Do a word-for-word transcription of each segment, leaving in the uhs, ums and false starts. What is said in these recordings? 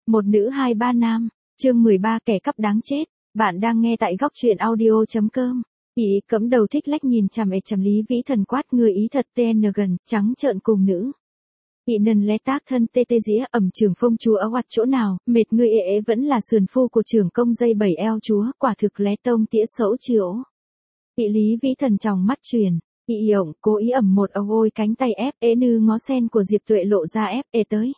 Một nữ hai ba nam, chương mười ba kẻ cắp đáng chết. Bạn đang nghe tại góc truyện audio.com. Ý cấm đầu thích lách nhìn chằm ệ chằm Lý Vĩ Thần quát người ý thật tên gần, trắng trợn cùng nữ. Ý nần lé tác thân tê tê dĩa ẩm trường phong chúa ở hoạt chỗ nào, mệt người ệ ệ vẫn là sườn phu của trưởng công dây bảy eo chúa, quả thực lé tông tĩa xấu chiếu. Ý Lý Vĩ Thần trong mắt truyền. Ý ổng cố ý ẩm một âu ôi cánh tay ép ế nư ngó sen của Diệp Tuệ lộ ra ép ê tới.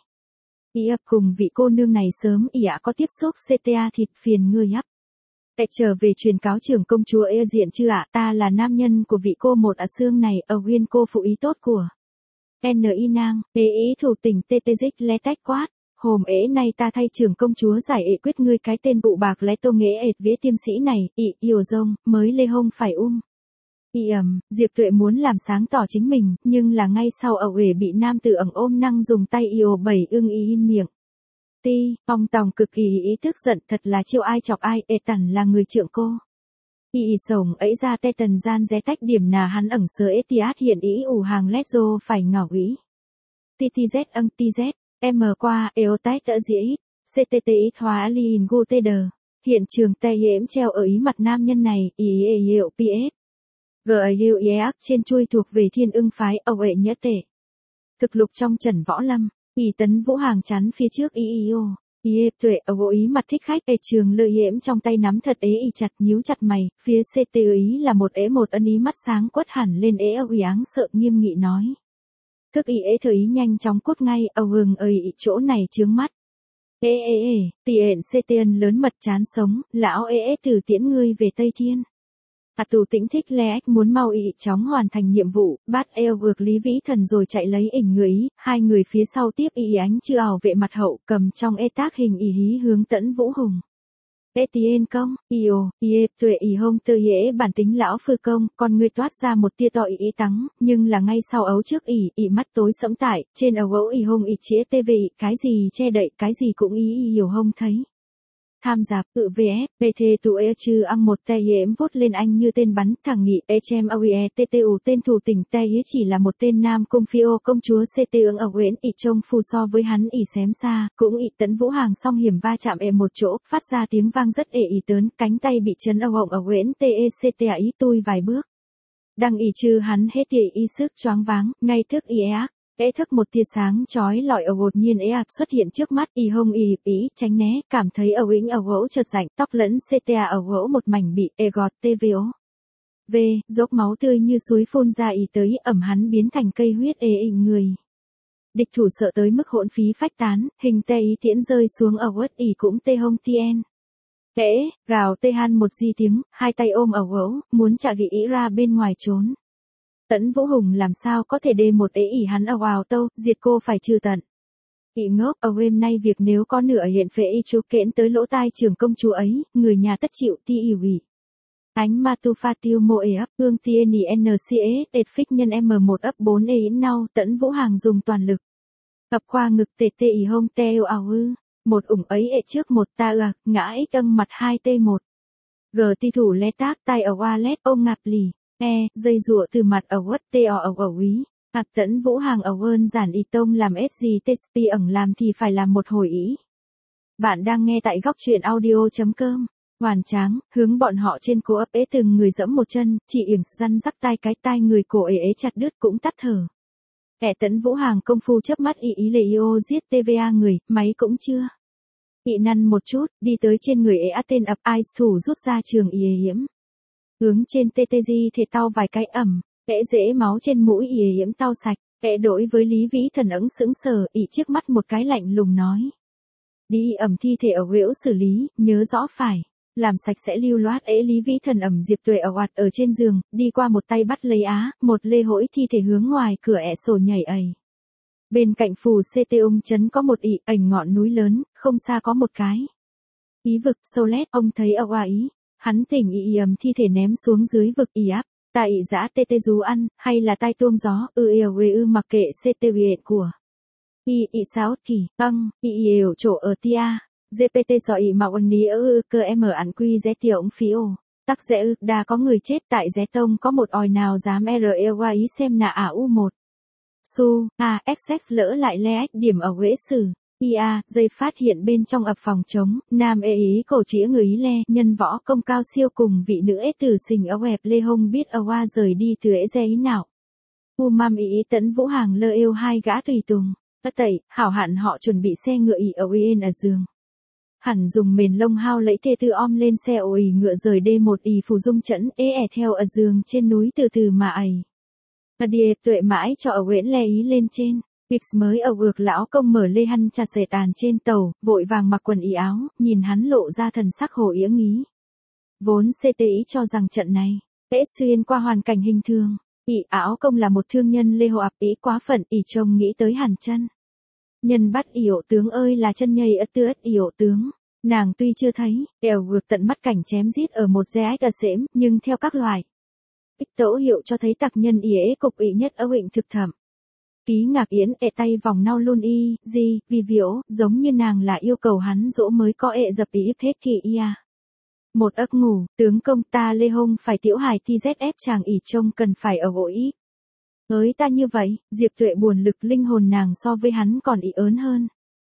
Ý ập cùng vị cô nương này sớm ý ạ có tiếp xúc xê tê a thịt phiền người ấp. Ê trở về truyền cáo trưởng công chúa ê diện chưa ạ, ta là nam nhân của vị cô một ạ xương này ở huyên cô phụ ý tốt của. N y nang, ế ý thủ tỉnh tê tê dích lé tách quát. Hồm ế nay ta thay trưởng công chúa giải ệ quyết ngươi cái tên bụ bạc lé tô nghệ ệt vía tiêm sĩ này, ị yêu rông, mới lê hông phải um. Y ẩm, Diệp Tuệ muốn làm sáng tỏ chính mình, nhưng là ngay sau ở uể bị nam tử ẩn ôm năng dùng tay yêu bảy ưng y in miệng. Ti, ong tòng cực kỳ ý tức giận thật là chiêu ai chọc ai, ê tần là người trượng cô. Y y sổng ấy ra tê tần gian ré tách điểm nà hắn ẩn sơ ế tiát hiện ý ủ hàng lét dô phải ngảo ý. Ti ti z âm ti z, m qua, eo tách đã dĩa ít, ctt ít hóa li in gu tê đờ. Hiện trường tay yếm treo ở ý mặt nam nhân này, ý ê hiệu ps. G hiệu ác trên chui thuộc về thiên ưng phái ẩu ệ nhất tệ. Thực lục trong trần võ lâm, ý tấn vũ hàng chắn phía trước ý ý ô. Ý ếp tuệ ẩu ý mặt thích khách ê trường lợi hiểm trong tay nắm thật ế ý chặt nhíu chặt mày, phía ct ý là một ế một ân ý mắt sáng quất hẳn lên ế ẩu ý áng sợ nghiêm nghị nói. Thức ý ế thời ý nhanh chóng cút ngay ẩu hừng ơi ý chỗ này chướng mắt. Ê ê ê, tì ện ctn lớn mật chán sống, lão ê ế từ tiễn ngươi về Tây Thiên. À tù tĩnh thích lé ách muốn mau ị chóng hoàn thành nhiệm vụ, bắt eo vượt Lý Vĩ Thần rồi chạy lấy ỉnh người ý, hai người phía sau tiếp ị ánh chưa ảo vệ mặt hậu cầm trong ê tác hình ị hí hướng tẫn Vũ Hùng. Ê tí ên công, ị ồ, ị ê tuệ ị hông tư dễ bản tính lão phư công, con người toát ra một tia tọ ị ị tắng, nhưng là ngay sau ấu trước ị, ị mắt tối sẫm tải, trên ấu ấu ị hông ị chĩa tê về ị, cái gì che đậy, cái gì cũng ý ị hiểu hông thấy. Tham giạp, tự vf, bê thê tụ ê chư ăn một tay yếm vốt lên anh như tên bắn, thẳng nghị ê chem âu e tê tê ủ tên thủ tỉnh tay yế chỉ là một tên nam cung phi ô công chúa ct ứng ở huyện ị trông phù so với hắn ị xém xa, cũng ị tấn vũ hàng song hiểm va chạm ê một chỗ, phát ra tiếng vang rất ê ị tớn, cánh tay bị chấn âu hộng ở huyện tê ê ct ý tui vài bước. Đăng ị chư hắn hết tịa y sức choáng váng, ngay thức y ác. Ế thức một tia sáng chói lọi ở đột nhiên ế ạc xuất hiện trước mắt y hông y ý tránh né cảm thấy ở ĩnh ở gỗ chợt rảnh tóc lẫn cta ở gỗ một mảnh bị ê gọt tvo v dốc máu tươi như suối phun ra y tới ẩm hắn biến thành cây huyết ê ỉnh người. Địch thủ sợ tới mức hỗn phí phách tán hình tê ý tiễn rơi xuống ở quất y cũng tê hông tien. Ế gào tê han một di tiếng hai tay ôm ở gỗ muốn trả gị ý ra bên ngoài trốn. Tẫn Vũ Hùng làm sao có thể đề một ế ỉ hắn ở vào tâu, diệt cô phải trừ tận. Ị ngốc, ở hôm nay việc nếu có nửa hiện phệ y chú kẽn tới lỗ tai trưởng công chúa ấy, người nhà tất chịu ti ỉ ủy. Ánh ma tu pha tiêu mô ế ấp, hương tiên y nca, đệt phích nhân M một ấp bốn ế yến nau, Tẫn Vũ Hàng dùng toàn lực. Ập qua ngực tê tê ỉ hông teo ảo ư, một ủng ấy ệ trước một ta ạc, ngã ích âng mặt hai tê một. Gờ ti thủ lé tác tay ở wallet ôm ngạp lì. E, dây rụa từ mặt ở quất tê ở ở quý, hạc tẫn Vũ Hàng ở ơn giản y tông làm ét gì tê sp ẩn làm thì phải làm một hồi ý. Bạn đang nghe tại góc truyện audio.com, hoàn tráng, hướng bọn họ trên cô ấp ế từng người dẫm một chân, chị yểng răn rắc tai cái tai người cổ ế ế chặt đứt cũng tắt thở. Ẻ tẫn Vũ Hàng công phu chớp mắt y ý lệ yêu giết tva người, máy cũng chưa. Ị năn một chút, đi tới trên người ế á tên ập ai thủ rút ra trường y hiểm. Hướng trên tê tê gi thể tao vài cái ẩm, ế dễ máu trên mũi ỉ hiểm tao sạch, ế đối với Lý Vĩ Thần ững sững sờ, ỉ trước mắt một cái lạnh lùng nói. Đi ẩm thi thể ở huyễu xử lý, nhớ rõ phải, làm sạch sẽ lưu loát ế Lý Vĩ Thần ẩm Diệp Tuệ ở hoạt ở trên giường, đi qua một tay bắt lấy á, một lê hỗi thi thể hướng ngoài cửa ẹ sổ nhảy ầy. Bên cạnh phù ct ung chấn có một ỉ ảnh ngọn núi lớn, không xa có một cái. Ý vực sâu lét ông thấy ở hoa ý. Hắn tỉnh y ầm thi thể ném xuống dưới vực y áp, tại y giã tê tê rú ăn, hay là tai tuông gió, ư yêu ư ư mặc kệ ct viện của. Y y sáu kỳ, âng, y yêu chỗ ở tia, gpt so y mạo ân ní ư cơ em ở ảnh quy ré tiểu ống phí ồ, tắc rẽ ư, đa có người chết tại ré tông có một ỏi nào dám r yêu qua ý xem nạ ả u một. Su, a, xx lỡ lại le ách điểm ở huế sử. Ia, dây phát hiện bên trong ập phòng trống, nam ê ý cổ trĩa người ý le, nhân võ công cao siêu cùng vị nữ ế tử xình ấu hẹp lê hông biết ơ hoa rời đi từ ế dê ý nào. U mam ý ý tấn Vũ Hàng lơ yêu hai gã tùy tùng, tất tẩy, hảo hạn họ chuẩn bị xe ngựa ỉ ở yên ở giường. Hẳn dùng mền lông hao lấy tê tư om lên xe ổi ngựa rời đê một ỉ phù dung chẫn ế ẻ theo ở giường trên núi từ từ mà ẩy. Ở điệp tuệ mãi cho ở Nguyễn le ý lên trên. X mới ở vượt lão công mở lê hăn trà sệt tàn trên tàu, vội vàng mặc quần y áo, nhìn hắn lộ ra thần sắc hồ yếng ý. Vốn xê tê ý cho rằng trận này, ế xuyên qua hoàn cảnh hình thường, y áo công là một thương nhân lê hồ ạp ý quá phận y trông nghĩ tới hàn chân. Nhân bắt yểu tướng ơi là chân nhây ất tư ất yểu tướng, nàng tuy chưa thấy, eo vượt tận mắt cảnh chém giết ở một dê ách ở xễm, nhưng theo các loài. Ích tỗ hiệu cho thấy tặc nhân y ế cục y nhất ở huyện thực thẩm. Ký ngạc yến ệ tay vòng nau luôn y, gì, vì viễu, giống như nàng là yêu cầu hắn dỗ mới có ệ dập ý hết kỳ ia. Một ấc ngủ, tướng công ta lê hông phải tiểu hài ti zét ép chàng ỉ trông cần phải ở gỗ ý. Ới ta như vậy, Diệp Tuệ buồn lực linh hồn nàng so với hắn còn ý ớn hơn.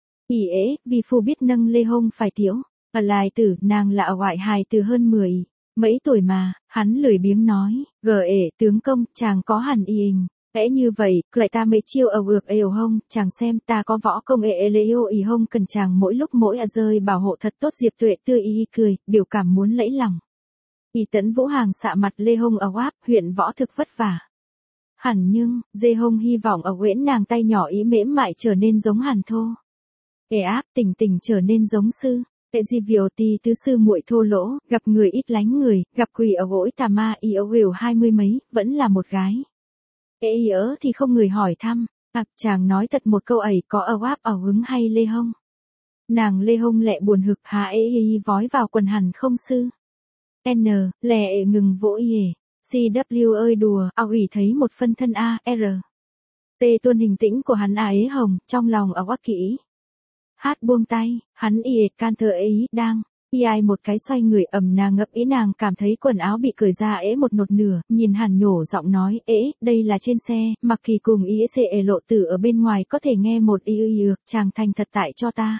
ỉ ế, vì phu biết nâng lê hông phải tiểu, ở lại tử nàng là ở ngoại hài từ hơn mười, mấy tuổi mà, hắn lười biếng nói, gờ ệ tướng công chàng có hẳn y hình. Ế như vậy, lại ta mấy chiêu ở vượt êu hông, chàng xem ta có võ công ệ lê yêu ý hông cần chàng mỗi lúc mỗi à rơi bảo hộ thật tốt. Diệp Tuệ tươi ý cười, biểu cảm muốn lẫy lòng. Y tấn Vũ Hàng xạ mặt lê hông ở wáp, huyện võ thực vất vả. Hẳn nhưng, dê hông hy vọng ở nguyễn nàng tay nhỏ ý mễm mại trở nên giống hàn thô. Ê áp tình tình trở nên giống sư. Tệ di viều tì tứ sư muội thô lỗ, gặp người ít lánh người, gặp quỷ ở gỗi tà ma y ấu hiểu hai mươi mấy, vẫn là một gái. Ê ý ớ thì không người hỏi thăm, à, chàng nói thật một câu ấy có ở wáp ở hứng hay lê hông. Nàng lê hông lẹ buồn hực há ê ý vói vào quần hẳn không sư. N, lẹ ệ ngừng vỗ y ề, xê vê ơi đùa, ao ủy thấy một phân thân A, R. T tuôn hình tĩnh của hắn à ế hồng, trong lòng ở quắc kỹ. Hát buông tay, hắn y ệt can thơ ế ý, đang. Y ai một cái xoay người ẩm nàng ngập ý nàng cảm thấy quần áo bị cởi ra ế một nột nửa, nhìn hàn nhổ giọng nói, ế, đây là trên xe, mặc kỳ cùng ý xê ế lộ tử ở bên ngoài có thể nghe một y y ược, chàng thành thật tại cho ta.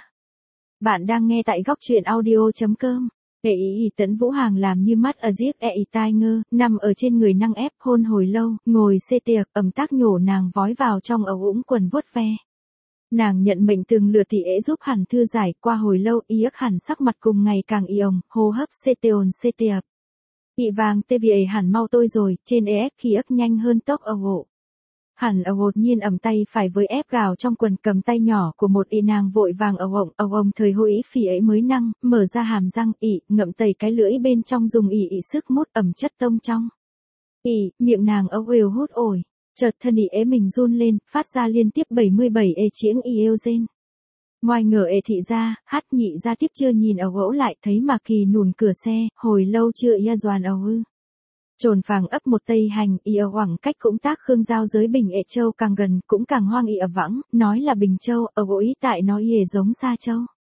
Bạn đang nghe tại góc truyện audio.com. Ế ý ý tấn Vũ Hàng làm như mắt ở giếc ế ý tai ngơ, nằm ở trên người năng ép hôn hồi lâu, ngồi xê tiệc, ẩm tác nhổ nàng vói vào trong ấu ũng quần vuốt ve. Nàng nhận mệnh từng lừa tỷ ế giúp hẳn thư giải qua hồi lâu y ức hẳn sắc mặt cùng ngày càng y ồng, hô hấp xê tê ồn xê tê ập. Y vàng tê vì ế hẳn mau tôi rồi, trên ế ép khi ức nhanh hơn tốc ở hộ. Hẳn ở hột nhiên ẩm tay phải với ép gào trong quần cầm tay nhỏ của một y nàng vội vàng ở hộng, ở hồng thời hô ý phỉ ấy mới năng, mở ra hàm răng ị, ngậm tẩy cái lưỡi bên trong dùng ị ị sức mút ẩm chất tông trong. Ị, miệng nàng âu đều hút ổi. Chợt thân ý ế mình run lên, phát ra liên tiếp bảy mươi bảy ê chiếng y êu rên. Ngoài ngờ ê thị ra, hát nhị ra tiếp chưa nhìn ở gỗ lại thấy mà kỳ nùn cửa xe, hồi lâu chưa ia doàn ầu ư. Trồn phàng ấp một tây hành, y ở hoảng cách cũng tác khương giao giới bình ệ châu càng gần, cũng càng hoang y ở vắng, nói là bình châu, ở gỗ ý tại nói y giống xa châu.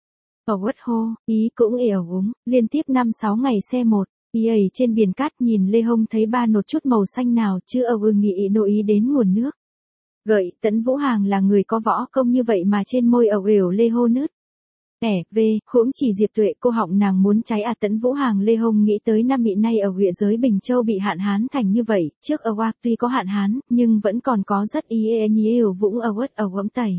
Ở quất hô, ý cũng y ở úng, liên tiếp năm sáu ngày xe một. Y ấy trên biển cát nhìn lê hông thấy ba nột chút màu xanh nào chưa ở vương nghĩ nội ý đến nguồn nước. Gợi, tấn Vũ Hàng là người có võ công như vậy mà trên môi ở ểu lê hô nứt. Ẻ, về, huống chỉ Diệp Tuệ cô họng nàng muốn cháy à tấn Vũ Hàng lê hông nghĩ tới năm bị nay ở huyện giới Bình Châu bị hạn hán thành như vậy, trước ở Oạc tuy có hạn hán, nhưng vẫn còn có rất ý ê nhí ểu vũng ở quất ở gấm tẩy.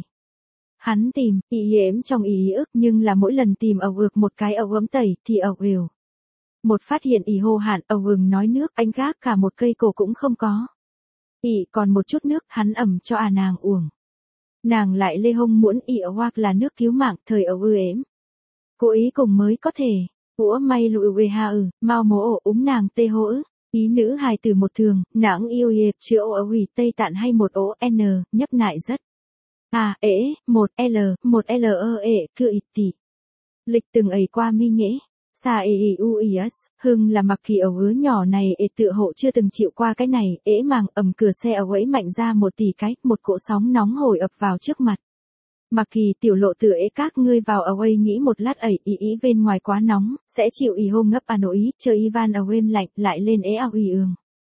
Hắn tìm, ý ếm trong ý ức nhưng là mỗi lần tìm ở vượt một cái ở gấm tẩy thì ở ểu. Một phát hiện ỉ hô hạn ở hừng nói nước anh gác cả một cây cổ cũng không có. ỉ còn một chút nước hắn ẩm cho à nàng uổng. Nàng lại lê hông muốn ỉ ở hoặc là nước cứu mạng thời ở ư ếm. Cố ý cùng mới có thể. Ủa may lụi về hà ử, mau mố ổ úm nàng tê hô ứ. Ý nữ hài từ một thường, nàng yêu hiệp chữa ổ hủy tây tạn hay một ổ n, nhấp nại rất. À, ế, một L, một L ơ ệ, cự ịt tỷ. Lịch từng ấy qua mi nhễ. Sa e e u is, hưng là mặc kỳ ở hứa nhỏ này ế tự hộ chưa từng chịu qua cái này, ế màng ầm cửa xe ở ấy mạnh ra một tỷ cái, một cỗ sóng nóng hồi ập vào trước mặt. Mặc kỳ tiểu lộ tự ế các ngươi vào ở ấy nghĩ một lát ẩy ý ý bên ngoài quá nóng, sẽ chịu ý hô ngấp à nội ý, chờ Ivan ở bên lạnh lại lên ế ao ý ương.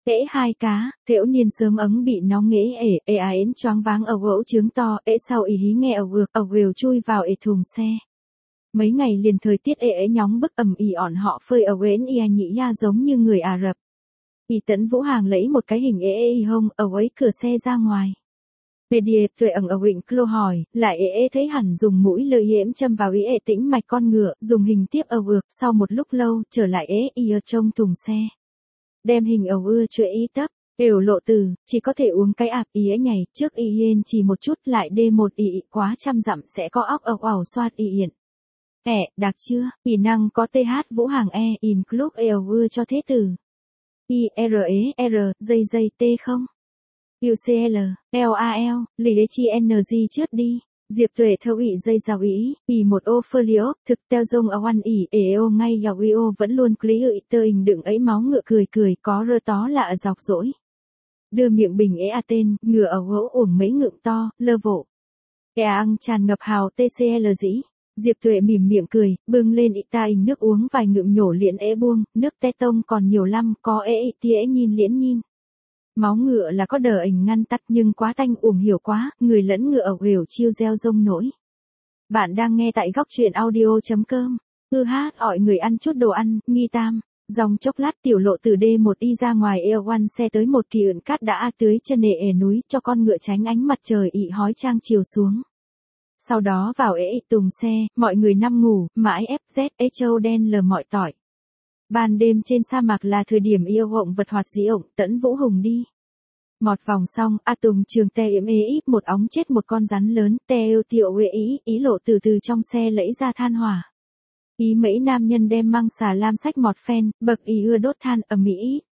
Ế hai cá, Thễu niên sớm ấn bị nó nghễ ể, ê ái choáng váng ở gỗ trướng to, ế sau ý hí nghe ở vượt, ở rìu chui vào ế thùng xe. Mấy ngày liền thời tiết ế ế nhóng bức ẩm ỉ ỏn họ phơi ở quến ia nhĩ ya giống như người Ả Rập. Y Tấn Vũ Hàng lấy một cái hình ế ế hông, ở ấy cửa xe ra ngoài. Về điệp tuệ ẩn ở Vịnh Clô hỏi, lại ế ế thấy hẳn dùng mũi lưỡi yếm châm vào ý ế tĩnh mạch con ngựa, dùng hình tiếp ở vượt, sau một lúc lâu, trở lại ế y ở trong thùng xe. Đem hình ở ưa chuệ y tấp, đều lộ từ, chỉ có thể uống cái ạp ý ế nhảy, trước y yên chỉ một chút lại đê một y quá trăm dặm sẽ có óc ọc ảo xoát y yên. Ế, đặc chưa, y năng có th Vũ Hàng e, in club eo ưa cho thế tử. I R E R, dây dây T không? U C L, L A L, lì đế chi N G trước đi. Diệp Tuệ thâu ị dây giao ý, ỉ một ô phơ liễu, thực teo dông ở oan ỉ, ế ô ngay gào uy ô vẫn luôn clí ị tơ hình đựng ấy máu ngựa cười cười, có rơ tó là ở dọc dỗi. Đưa miệng bình ế a tên, ngựa ở gỗ uổng mấy ngượng to, lơ vộ. Ế ăn tràn ngập hào T C L dĩ. Diệp Tuệ mỉm miệng cười, bưng lên ị ta hình nước uống vài ngụm nhổ liễn ế buông, nước te tông còn nhiều lắm, có ế ị tia ế nhìn liễn nhìn. Máu ngựa là có đờ ảnh ngăn tắt nhưng quá tanh uổng hiểu quá, người lẫn ngựa ở huều chiêu gieo rông nổi. Bạn đang nghe tại góc truyện audio.com, hư hát ỏi người ăn chút đồ ăn, nghi tam. Dòng chốc lát tiểu lộ từ D một y ra ngoài eo oăn xe tới một kỳ ưỡn cát đã tưới chân nệ ề núi cho con ngựa tránh ánh mặt trời ị hói trang chiều xuống. Sau đó vào ế ị tùng xe, mọi người nằm ngủ, mãi ép dét ế châu đen lờ mọi tỏi. Ban đêm trên sa mạc là thời điểm yêu hộng vật hoạt dĩ ổng, Tấn Vũ Hùng đi. Mọt vòng xong, A Tùng trường tè yếm ế íp một óng chết một con rắn lớn, tè yêu tiệu uệ ý, ý lộ từ từ trong xe lẫy ra than hỏa. Ý mấy nam nhân đem măng xà lam sách mọt phen, bậc ý ưa đốt than ở Mỹ.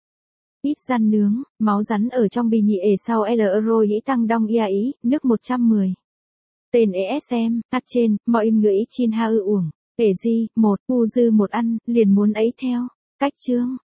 Ít răn nướng, máu rắn ở trong bì nhị ể sau L rồi ý tăng đong ia ý, nước một trăm mười. Tên E S M, hát trên, mọi im ngữ ý chin ha ư uổng. Ể di, một, u dư một ăn, liền muốn ấy theo. Cách chương.